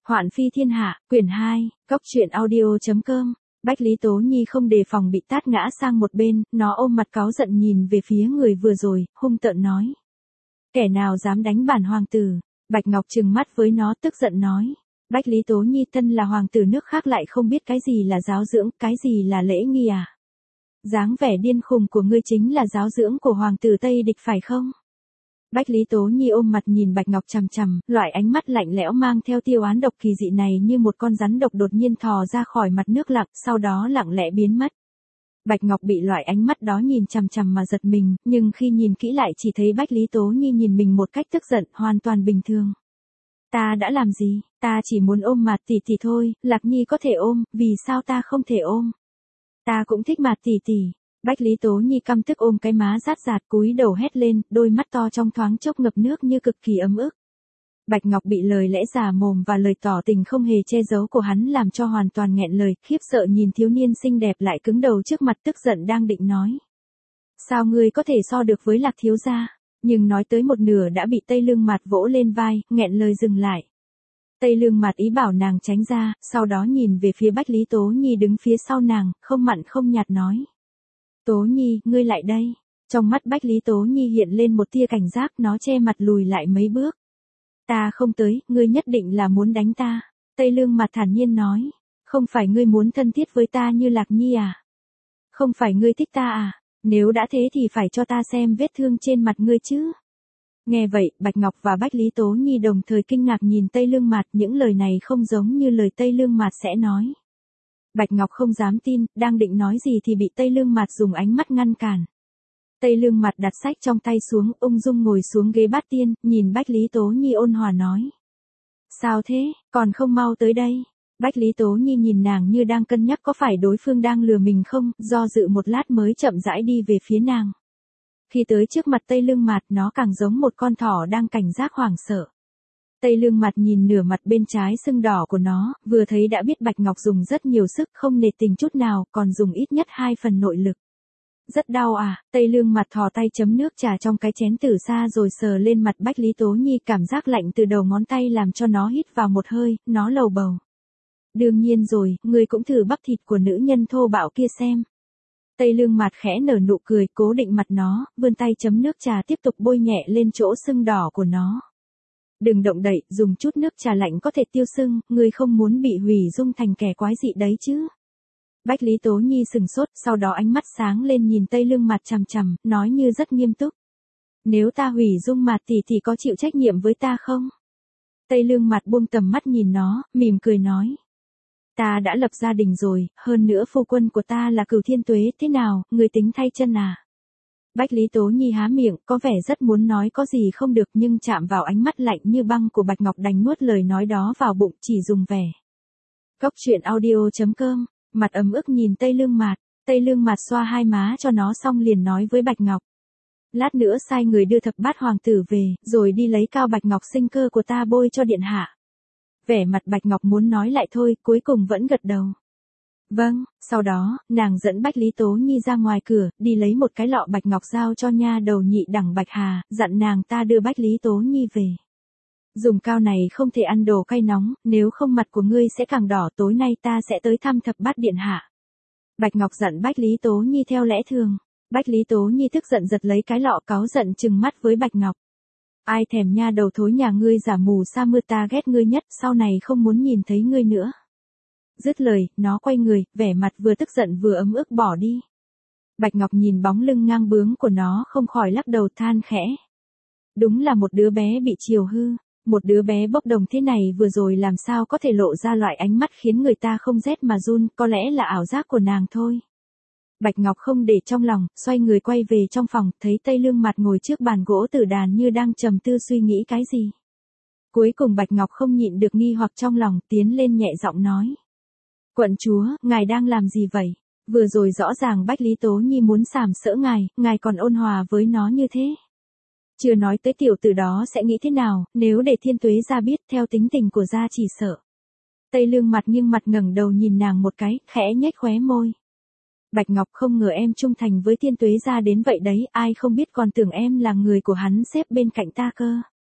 Hoạn phi thiên hạ, quyển 2, Cốc truyện audio.com. Bách Lý Tố Nhi không đề phòng bị tát ngã sang một bên, nó ôm mặt cáu giận nhìn về phía người vừa rồi, hung tợn nói. Kẻ nào dám đánh bản hoàng tử? Bạch Ngọc trừng mắt với nó tức giận nói. Bách Lý Tố Nhi thân là hoàng tử nước khác lại không biết cái gì là giáo dưỡng, cái gì là lễ nghi à? Dáng vẻ điên khùng của ngươi chính là giáo dưỡng của hoàng tử Tây Địch phải không? Bách Lý Tố Nhi ôm mặt nhìn Bạch Ngọc chằm chằm, loại ánh mắt lạnh lẽo mang theo tia oán độc kỳ dị này như một con rắn độc đột nhiên thò ra khỏi mặt nước lặng, sau đó lặng lẽ biến mất. Bạch Ngọc bị loại ánh mắt đó nhìn chằm chằm mà giật mình, nhưng khi nhìn kỹ lại chỉ thấy Bách Lý Tố Nhi nhìn mình một cách tức giận, hoàn toàn bình thường. Ta đã làm gì? Ta chỉ muốn ôm Mạt tỷ tỷ thôi, Lạc Nhi có thể ôm, vì sao ta không thể ôm? Ta cũng thích Mạt tỷ tỷ. Bách Lý Tố Nhi căm tức ôm cái má rát rạt cúi đầu hét lên, đôi mắt to trong thoáng chốc ngập nước như cực kỳ ấm ức. Bạch Ngọc bị lời lẽ già mồm và lời tỏ tình không hề che giấu của hắn làm cho hoàn toàn nghẹn lời, khiếp sợ nhìn thiếu niên xinh đẹp lại cứng đầu trước mặt tức giận đang định nói. Sao ngươi có thể so được với Lạc thiếu gia? Nhưng nói tới một nửa đã bị Tây Lương Mạt vỗ lên vai, nghẹn lời dừng lại. Tây Lương Mạt ý bảo nàng tránh ra, sau đó nhìn về phía Bách Lý Tố Nhi đứng phía sau nàng, không mặn không nhạt nói. Tố Nhi, ngươi lại đây. Trong mắt Bách Lý Tố Nhi hiện lên một tia cảnh giác, nó che mặt lùi lại mấy bước. Ta không tới, ngươi nhất định là muốn đánh ta. Tây Lương Mạt thản nhiên nói. Không phải ngươi muốn thân thiết với ta như Lạc Nhi à? Không phải ngươi thích ta à? Nếu đã thế thì phải cho ta xem vết thương trên mặt ngươi chứ. Nghe vậy, Bạch Ngọc và Bách Lý Tố Nhi đồng thời kinh ngạc nhìn Tây Lương Mạt, những lời này không giống như lời Tây Lương Mạt sẽ nói. Bạch Ngọc không dám tin, đang định nói gì thì bị Tây Lương Mạt dùng ánh mắt ngăn cản. Tây Lương Mạt đặt sách trong tay xuống, ung dung ngồi xuống ghế bát tiên, nhìn Bách Lý Tố Nhi ôn hòa nói. Sao thế, còn không mau tới đây? Bách Lý Tố Nhi nhìn nàng như đang cân nhắc có phải đối phương đang lừa mình không, do dự một lát mới chậm rãi đi về phía nàng. Khi tới trước mặt Tây Lương Mạt nó càng giống một con thỏ đang cảnh giác hoảng sợ. Tây Lương Mạt nhìn nửa mặt bên trái sưng đỏ của nó, vừa thấy đã biết Bạch Ngọc dùng rất nhiều sức không nề tình chút nào, còn dùng ít nhất 2 phần nội lực. Rất đau à? Tây Lương Mạt thò tay chấm nước trà trong cái chén từ xa rồi sờ lên mặt Bách Lý Tố Nhi, cảm giác lạnh từ đầu ngón tay làm cho nó hít vào một hơi, nó lầu bầu. Đương nhiên rồi, ngươi cũng thử bắp thịt của nữ nhân thô bạo kia xem. Tây Lương Mạt khẽ nở nụ cười, cố định mặt nó, vươn tay chấm nước trà tiếp tục bôi nhẹ lên chỗ sưng đỏ của nó. Đừng động đậy, dùng chút nước trà lạnh có thể tiêu sưng, ngươi không muốn bị hủy dung thành kẻ quái dị đấy chứ. Bách Lý Tố Nhi sừng sốt, sau đó ánh mắt sáng lên nhìn Tây Lương Mạt chằm chằm, nói như rất nghiêm túc. Nếu ta hủy dung Mạt tỷ tỷ có chịu trách nhiệm với ta không? Tây Lương Mạt buông tầm mắt nhìn nó, mỉm cười nói. Ta đã lập gia đình rồi, hơn nữa phu quân của ta là Cửu Thiên Tuế, thế nào, người tính thay chân à? Bách Lý Tố Nhi há miệng, có vẻ rất muốn nói có gì không được nhưng chạm vào ánh mắt lạnh như băng của Bạch Ngọc đành nuốt lời nói đó vào bụng, chỉ dùng vẻ. Cốc truyện audio.com, mặt ấm ức nhìn Tây Lương Mạt, Tây Lương Mạt xoa hai má cho nó xong liền nói với Bạch Ngọc. Lát nữa sai người đưa thập bát hoàng tử về, rồi đi lấy cao Bạch Ngọc sinh cơ của ta bôi cho điện hạ. Vẻ mặt Bạch Ngọc muốn nói lại thôi, cuối cùng vẫn gật đầu. Vâng, sau đó, nàng dẫn Bách Lý Tố Nhi ra ngoài cửa, đi lấy một cái lọ Bạch Ngọc giao cho nha đầu nhị đẳng Bạch Hà, dặn nàng ta đưa Bách Lý Tố Nhi về. Dùng cao này không thể ăn đồ cay nóng, nếu không mặt của ngươi sẽ càng đỏ, tối nay ta sẽ tới thăm thập bát điện hạ. Bạch Ngọc dặn Bách Lý Tố Nhi theo lẽ thường. Bách Lý Tố Nhi tức giận giật lấy cái lọ, cáu giận trừng mắt với Bạch Ngọc. Ai thèm nha đầu thối nhà ngươi giả mù sa mưa, ta ghét ngươi nhất, sau này không muốn nhìn thấy ngươi nữa. Dứt lời, nó quay người, vẻ mặt vừa tức giận vừa ấm ức bỏ đi. Bạch Ngọc nhìn bóng lưng ngang bướng của nó không khỏi lắc đầu than khẽ. Đúng là một đứa bé bị chiều hư, một đứa bé bốc đồng thế này vừa rồi làm sao có thể lộ ra loại ánh mắt khiến người ta không rét mà run, có lẽ là ảo giác của nàng thôi. Bạch Ngọc không để trong lòng, xoay người quay về trong phòng, thấy Tây Lương Mạt ngồi trước bàn gỗ tử đàn như đang trầm tư suy nghĩ cái gì. Cuối cùng Bạch Ngọc không nhịn được nghi hoặc trong lòng, tiến lên nhẹ giọng nói. Quận chúa, ngài đang làm gì vậy? Vừa rồi rõ ràng Bách Lý Tố Nhi muốn sàm sỡ ngài còn ôn hòa với nó như thế. Chưa nói tới tiểu tử đó sẽ nghĩ thế nào, nếu để Thiên Tuế gia biết theo tính tình của gia chỉ sợ. Tây Lương Mạt nghiêng mặt ngẩng đầu nhìn nàng một cái, khẽ nhếch khóe môi. Bạch Ngọc, không ngờ em trung thành với Thiên Tuế gia đến vậy đấy, ai không biết còn tưởng em là người của hắn xếp bên cạnh ta cơ.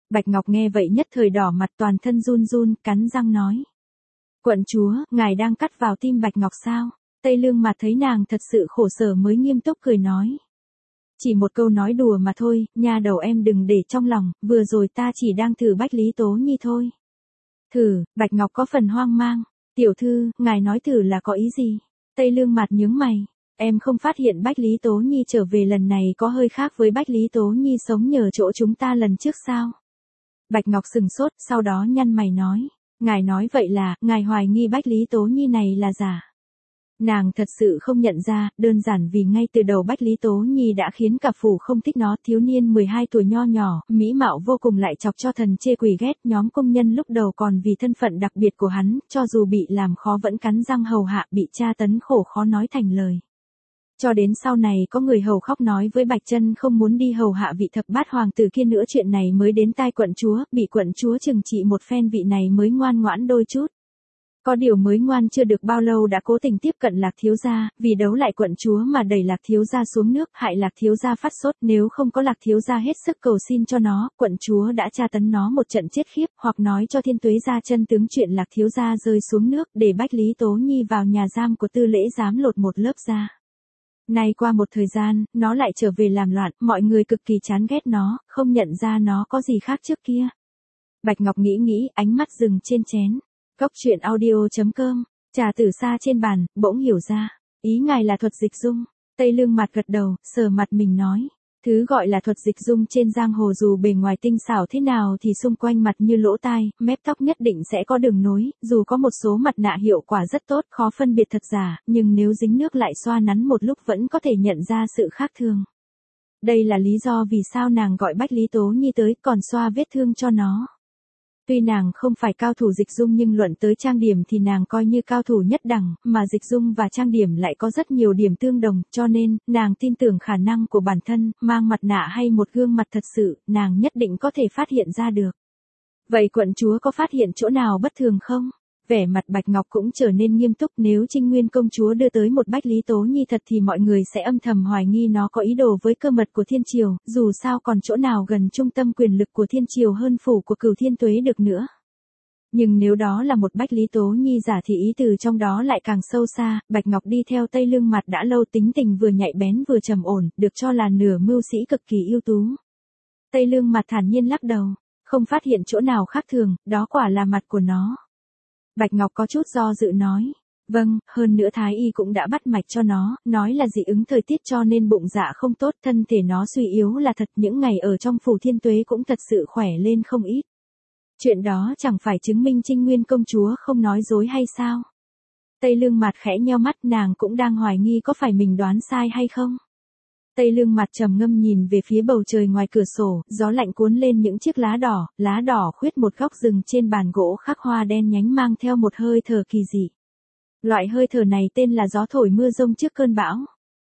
Bạch Ngọc nghe vậy nhất thời đỏ mặt toàn thân run run, cắn răng nói. Quận chúa, ngài đang cắt vào tim Bạch Ngọc sao? Tây Lương Mạt thấy nàng thật sự khổ sở mới nghiêm túc cười nói. Chỉ một câu nói đùa mà thôi, nha đầu em đừng để trong lòng, vừa rồi ta chỉ đang thử Bách Lý Tố Nhi thôi. Thử, Bạch Ngọc có phần hoang mang. Tiểu thư, ngài nói thử là có ý gì? Tây Lương Mạt nhướng mày. Em không phát hiện Bách Lý Tố Nhi trở về lần này có hơi khác với Bách Lý Tố Nhi sống nhờ chỗ chúng ta lần trước sao? Bạch Ngọc sừng sốt, sau đó nhăn mày nói. Ngài nói vậy là, ngài hoài nghi Bách Lý Tố Nhi này là giả. Nàng thật sự không nhận ra, đơn giản vì ngay từ đầu Bách Lý Tố Nhi đã khiến cả phủ không thích nó. Thiếu niên 12 tuổi nho nhỏ, mỹ mạo vô cùng lại chọc cho thần chê quỷ ghét. Nhóm công nhân lúc đầu còn vì thân phận đặc biệt của hắn, cho dù bị làm khó vẫn cắn răng hầu hạ, bị tra tấn khổ khó nói thành lời. Cho đến sau này có người hầu khóc nói với Bạch Chân không muốn đi hầu hạ vị thập bát hoàng tử kia nữa, chuyện này mới đến tai quận chúa, bị quận chúa trừng trị một phen vị này mới ngoan ngoãn đôi chút. Có điều mới ngoan chưa được bao lâu đã cố tình tiếp cận Lạc thiếu gia, vì đấu lại quận chúa mà đẩy Lạc thiếu gia xuống nước, hại Lạc thiếu gia phát sốt, nếu không có Lạc thiếu gia hết sức cầu xin cho nó, quận chúa đã tra tấn nó một trận chết khiếp, hoặc nói cho Thiên Tuế gia chân tướng chuyện Lạc thiếu gia rơi xuống nước, để Bách Lý Tố Nhi vào nhà giam của Tư Lễ giám lột một lớp da. Nay qua một thời gian, nó lại trở về làm loạn, mọi người cực kỳ chán ghét nó, không nhận ra nó có gì khác trước kia. Bạch Ngọc nghĩ, ánh mắt dừng trên chén. Cốc truyện audio.com, trà tử sa trên bàn, bỗng hiểu ra. Ý ngài là thuật dịch dung. Tây Lương Mạt gật đầu, sờ mặt mình nói. Thứ gọi là thuật dịch dung trên giang hồ dù bề ngoài tinh xảo thế nào thì xung quanh mặt như lỗ tai, mép tóc nhất định sẽ có đường nối, dù có một số mặt nạ hiệu quả rất tốt, khó phân biệt thật giả, nhưng nếu dính nước lại xoa nắn một lúc vẫn có thể nhận ra sự khác thường. Đây là lý do vì sao nàng gọi Bách Lý Tố Nhi tới còn xoa vết thương cho nó. Tuy nàng không phải cao thủ dịch dung nhưng luận tới trang điểm thì nàng coi như cao thủ nhất đẳng, mà dịch dung và trang điểm lại có rất nhiều điểm tương đồng, cho nên, nàng tin tưởng khả năng của bản thân, mang mặt nạ hay một gương mặt thật sự, nàng nhất định có thể phát hiện ra được. Vậy quận chúa có phát hiện chỗ nào bất thường không? Vẻ mặt Bạch Ngọc cũng trở nên nghiêm túc, nếu Trinh Nguyên công chúa đưa tới một Bách Lý Tố Nhi thật thì mọi người sẽ âm thầm hoài nghi nó có ý đồ với cơ mật của thiên triều, dù sao còn chỗ nào gần trung tâm quyền lực của thiên triều hơn phủ của Cửu Thiên Tuế được nữa. Nhưng nếu đó là một Bách Lý Tố Nhi giả thì ý từ trong đó lại càng sâu xa. Bạch Ngọc đi theo Tây Lương Mạt đã lâu, tính tình vừa nhạy bén vừa trầm ổn, được cho là nửa mưu sĩ cực kỳ ưu tú. Tây Lương Mạt thản nhiên lắc đầu, không phát hiện chỗ nào khác thường, đó quả là mặt của nó. Bạch Ngọc có chút do dự nói. Vâng, hơn nữa Thái Y cũng đã bắt mạch cho nó, nói là dị ứng thời tiết cho nên bụng dạ không tốt, thân thể nó suy yếu là thật, những ngày ở trong phủ Thiên Tuế cũng thật sự khỏe lên không ít. Chuyện đó chẳng phải chứng minh Trinh Nguyên công chúa không nói dối hay sao? Tây Lương Mạt khẽ nheo mắt, nàng cũng đang hoài nghi có phải mình đoán sai hay không? Tây Lương Mạt trầm ngâm nhìn về phía bầu trời ngoài cửa sổ, gió lạnh cuốn lên những chiếc lá đỏ khuyết một góc rừng trên bàn gỗ khắc hoa đen nhánh mang theo một hơi thở kỳ dị. Loại hơi thở này tên là gió thổi mưa rông trước cơn bão.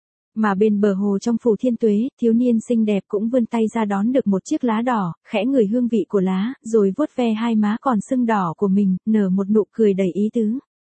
Mà bên bờ hồ trong phủ Thiên Tuế, thiếu niên xinh đẹp cũng vươn tay ra đón được một chiếc lá đỏ, khẽ ngửi hương vị của lá, rồi vuốt ve hai má còn sưng đỏ của mình, nở một nụ cười đầy ý tứ.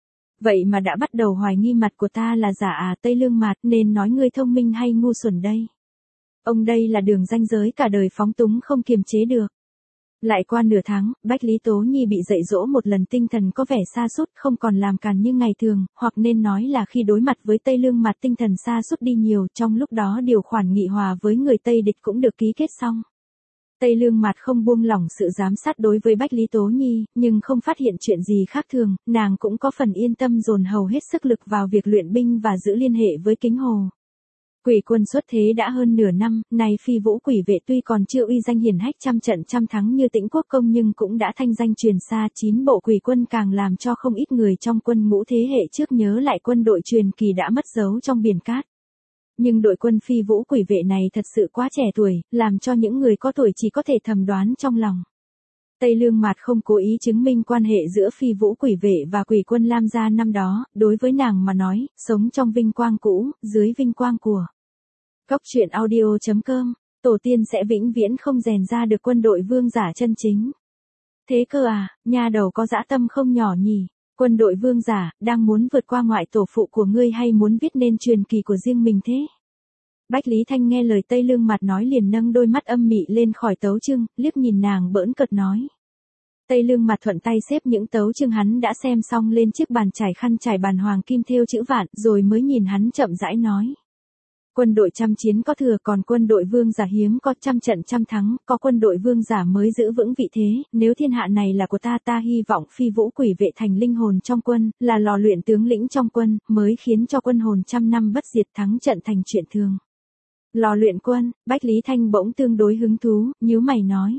Vậy mà đã bắt đầu hoài nghi mặt của ta là giả à? Tây Lương Mạt, nên nói ngươi thông minh hay ngu xuẩn đây? Ông đây là đường ranh giới cả đời phóng túng không kiềm chế được. Lại qua nửa tháng, Bách Lý Tố Nhi bị dạy dỗ một lần, tinh thần có vẻ sa sút, không còn làm càn như ngày thường, hoặc nên nói là khi đối mặt với Tây Lương Mạt tinh thần sa sút đi nhiều, trong lúc đó điều khoản nghị hòa với người Tây địch cũng được ký kết xong. Tây Lương Mạt không buông lỏng sự giám sát đối với Bách Lý Tố Nhi, nhưng không phát hiện chuyện gì khác thường, nàng cũng có phần yên tâm dồn hầu hết sức lực vào việc luyện binh và giữ liên hệ với Kính Hồ. Quỷ quân xuất thế đã hơn nửa năm, nay Phi Vũ Quỷ Vệ tuy còn chưa uy danh hiển hách trăm trận trăm thắng như Tĩnh Quốc Công nhưng cũng đã thanh danh truyền xa, 9 bộ quỷ quân càng làm cho không ít người trong quân ngũ thế hệ trước nhớ lại quân đội truyền kỳ đã mất dấu trong biển cát. Nhưng đội quân Phi Vũ Quỷ Vệ này thật sự quá trẻ tuổi, làm cho những người có tuổi chỉ có thể thầm đoán trong lòng. Tây Lương Mạt không cố ý chứng minh quan hệ giữa Phi Vũ Quỷ Vệ và Quỷ quân Lam gia năm đó, đối với nàng mà nói, sống trong vinh quang cũ, dưới vinh quang của Cốc truyện audio.com, tổ tiên sẽ vĩnh viễn không rèn ra được quân đội vương giả chân chính. Thế cơ à, nha đầu có dã tâm không nhỏ nhỉ? Quân đội vương giả, đang muốn vượt qua ngoại tổ phụ của ngươi hay muốn viết nên truyền kỳ của riêng mình thế? Bách Lý Thanh nghe lời Tây Lương Mặt nói liền nâng đôi mắt âm mị lên khỏi tấu chương, liếc nhìn nàng bỡn cợt nói. Tây Lương Mặt thuận tay xếp những tấu chương hắn đã xem xong lên chiếc bàn trải khăn trải bàn hoàng kim thêu chữ vạn, rồi mới nhìn hắn chậm rãi nói. Quân đội trăm chiến có thừa, còn quân đội vương giả hiếm có, trăm trận trăm thắng, có quân đội vương giả mới giữ vững vị thế, nếu thiên hạ này là của ta, ta hy vọng phi vũ quỷ vệ thành linh hồn trong quân, là lò luyện tướng lĩnh trong quân, mới khiến cho quân hồn trăm năm bất diệt, thắng trận thành chuyện thường. Lò luyện quân, Bách Lý Thanh bỗng tương đối hứng thú, nhíu mày nói.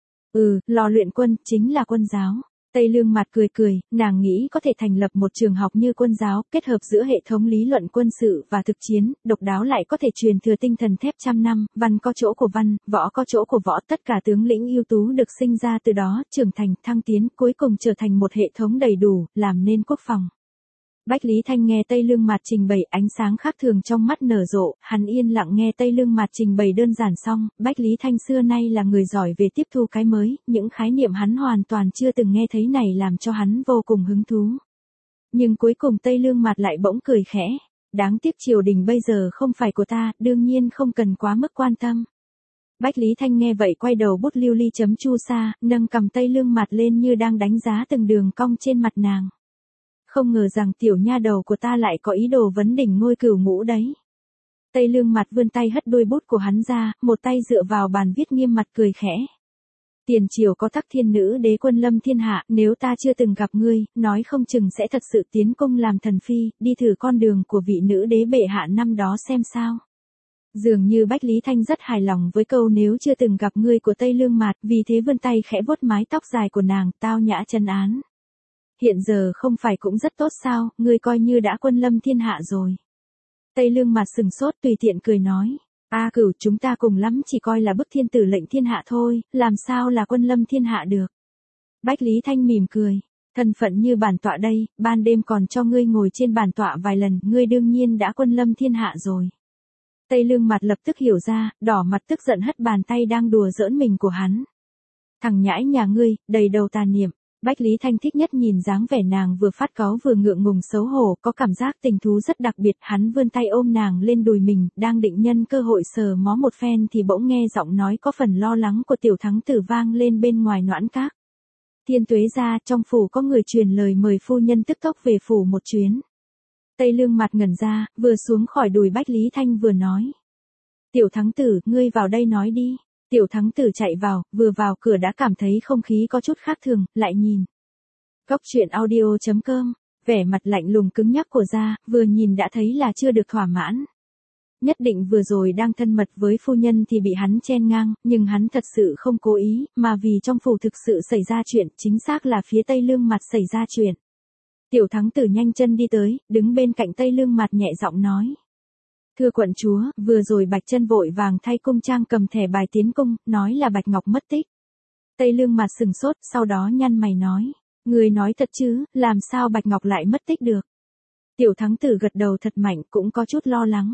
Lò luyện quân, chính là quân giáo. Tây Lương Mặt cười cười, nàng nghĩ có thể thành lập một trường học như quân giáo, kết hợp giữa hệ thống lý luận quân sự và thực chiến, độc đáo lại có thể truyền thừa tinh thần thép trăm năm, văn có chỗ của văn, võ có chỗ của võ, tất cả tướng lĩnh ưu tú được sinh ra từ đó, trưởng thành, thăng tiến, cuối cùng trở thành một hệ thống đầy đủ, làm nên quốc phòng. Bách Lý Thanh nghe Tây Lương Mạt trình bày, ánh sáng khác thường trong mắt nở rộ, hắn yên lặng nghe Tây Lương Mạt trình bày đơn giản xong, Bách Lý Thanh xưa nay là người giỏi về tiếp thu cái mới, những khái niệm hắn hoàn toàn chưa từng nghe thấy này làm cho hắn vô cùng hứng thú. Nhưng cuối cùng Tây Lương Mạt lại bỗng cười khẽ, đáng tiếc triều đình bây giờ không phải của ta, đương nhiên không cần quá mức quan tâm. Bách Lý Thanh nghe vậy quay đầu bút lưu ly chấm chu sa, nâng cầm Tây Lương Mạt lên như đang đánh giá từng đường cong trên mặt nàng. Không ngờ rằng tiểu nha đầu của ta lại có ý đồ vấn đỉnh ngôi cửu ngũ đấy. Tây Lương Mặt vươn tay hất đuôi bút của hắn ra, một tay dựa vào bàn viết nghiêm mặt cười khẽ. Tiền triều có Tắc Thiên Nữ đế quân lâm thiên hạ, nếu ta chưa từng gặp ngươi, nói không chừng sẽ thật sự tiến cung làm thần phi, đi thử con đường của vị nữ đế bệ hạ năm đó xem sao. Dường như Bách Lý Thanh rất hài lòng với câu nếu chưa từng gặp ngươi của Tây Lương Mạt, vì thế vươn tay khẽ vuốt mái tóc dài của nàng, tao nhã trấn án. Hiện giờ không phải cũng rất tốt sao, ngươi coi như đã quân lâm thiên hạ rồi. Tây Lương Mạt sừng sốt tùy tiện cười nói, Cửu, chúng ta cùng lắm chỉ coi là bức thiên tử lệnh thiên hạ thôi, làm sao là quân lâm thiên hạ được. Bách Lý Thanh mỉm cười, thân phận như bản tọa đây, ban đêm còn cho ngươi ngồi trên bản tọa vài lần, ngươi đương nhiên đã quân lâm thiên hạ rồi. Tây Lương Mạt lập tức hiểu ra, đỏ mặt tức giận hất bàn tay đang đùa giỡn mình của hắn. Thằng nhãi nhà ngươi, đầy đầu tà niệm. Bách Lý Thanh thích nhất nhìn dáng vẻ nàng vừa phát cáu vừa ngượng ngùng xấu hổ, có cảm giác tình thú rất đặc biệt, hắn vươn tay ôm nàng lên đùi mình, đang định nhân cơ hội sờ mó một phen thì bỗng nghe giọng nói có phần lo lắng của tiểu thắng tử vang lên bên ngoài Noãn Các. Thiên Tuế gia, trong phủ có người truyền lời mời phu nhân tức tốc về phủ một chuyến. Tây Lương Mặt ngẩn ra, vừa xuống khỏi đùi Bách Lý Thanh vừa nói. Tiểu thắng tử, ngươi vào đây nói đi. Tiểu thắng tử chạy vào, vừa vào cửa đã cảm thấy không khí có chút khác thường, lại nhìn. Góc truyện audio.com, vẻ mặt lạnh lùng cứng nhắc của gia, vừa nhìn đã thấy là chưa được thỏa mãn. Nhất định vừa rồi đang thân mật với phu nhân thì bị hắn chen ngang, nhưng hắn thật sự không cố ý, mà vì trong phủ thực sự xảy ra chuyện, chính xác là phía Tây Lương Mặt xảy ra chuyện. Tiểu thắng tử nhanh chân đi tới, đứng bên cạnh Tây Lương Mặt nhẹ giọng nói. Thưa quận chúa, vừa rồi Bạch Chân vội vàng thay cung trang cầm thẻ bài tiến cung, nói là Bạch Ngọc mất tích. Tây Lương Mặt sừng sốt, sau đó nhăn mày nói, người nói thật chứ, làm sao Bạch Ngọc lại mất tích được. Tiểu thắng tử gật đầu thật mạnh, cũng có chút lo lắng.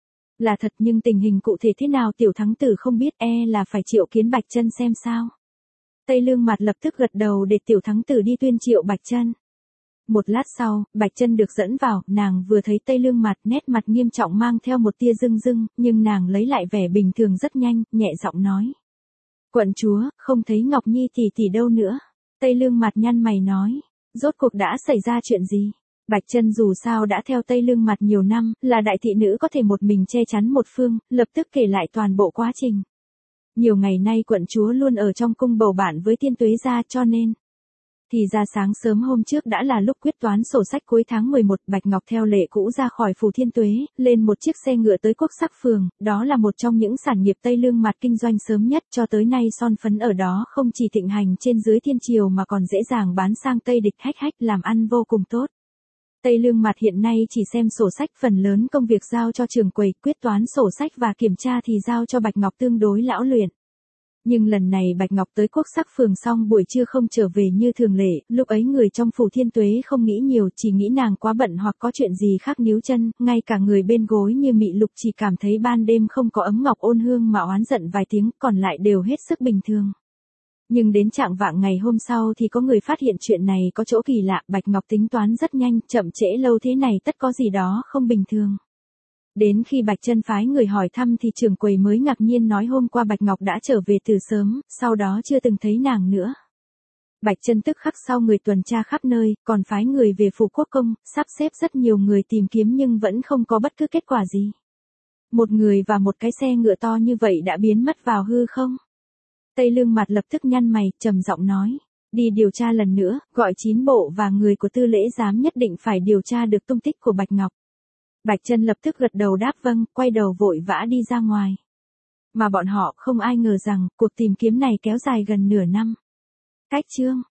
Là thật, nhưng tình hình cụ thể thế nào tiểu thắng tử không biết, là phải triệu kiến Bạch Chân xem sao. Tây Lương Mặt lập tức gật đầu để tiểu thắng tử đi tuyên triệu Bạch Chân. Một lát sau, Bạch Chân được dẫn vào, nàng vừa thấy Tây Lương Mặt, nét mặt nghiêm trọng mang theo một tia rưng rưng, nhưng nàng lấy lại vẻ bình thường rất nhanh, nhẹ giọng nói. Quận chúa, không thấy Ngọc Nhi tỷ tỷ đâu nữa. Tây Lương Mặt nhăn mày nói, rốt cuộc đã xảy ra chuyện gì? Bạch Chân dù sao đã theo Tây Lương Mặt nhiều năm, là đại thị nữ có thể một mình che chắn một phương, lập tức kể lại toàn bộ quá trình. Nhiều ngày nay quận chúa luôn ở trong cung bầu bạn với Thiên Tuế gia cho nên. Thì ra sáng sớm hôm trước đã là lúc quyết toán sổ sách cuối tháng 11, Bạch Ngọc theo lệ cũ ra khỏi phủ Thiên Tuế, lên một chiếc xe ngựa tới Quốc Sắc Phường, đó là một trong những sản nghiệp Tây Lương Mặt kinh doanh sớm nhất cho tới nay son phấn ở đó không chỉ thịnh hành trên dưới thiên triều mà còn dễ dàng bán sang Tây địch hách làm ăn vô cùng tốt. Tây Lương Mặt hiện nay chỉ xem sổ sách, phần lớn công việc giao cho trưởng quầy, quyết toán sổ sách và kiểm tra thì giao cho Bạch Ngọc tương đối lão luyện. Nhưng lần này Bạch Ngọc tới Quốc Sắc Phường xong buổi trưa không trở về như thường lệ, lúc ấy người trong phủ Thiên Tuế không nghĩ nhiều, chỉ nghĩ nàng quá bận hoặc có chuyện gì khác níu chân, ngay cả người bên gối như Mị Lục chỉ cảm thấy ban đêm không có ấm ngọc ôn hương mà oán giận vài tiếng, còn lại đều hết sức bình thường. Nhưng đến trạng vạng ngày hôm sau thì có người phát hiện chuyện này có chỗ kỳ lạ, Bạch Ngọc tính toán rất nhanh, chậm trễ lâu thế này tất có gì đó không bình thường. Đến khi Bạch Chân phái người hỏi thăm thì trưởng quầy mới ngạc nhiên nói hôm qua Bạch Ngọc đã trở về từ sớm, sau đó chưa từng thấy nàng nữa. Bạch Chân tức khắc sau người tuần tra khắp nơi, còn phái người về phủ quốc công, sắp xếp rất nhiều người tìm kiếm nhưng vẫn không có bất cứ kết quả gì. Một người và một cái xe ngựa to như vậy đã biến mất vào hư không? Tây Lương Mặt lập tức nhăn mày, trầm giọng nói. Đi điều tra lần nữa, gọi 9 bộ và người của tư lễ giám nhất định phải điều tra được tung tích của Bạch Ngọc. Bạch Chân lập tức gật đầu đáp vâng, quay đầu vội vã đi ra ngoài. Mà bọn họ không ai ngờ rằng, cuộc tìm kiếm này kéo dài gần nửa năm. Cách chương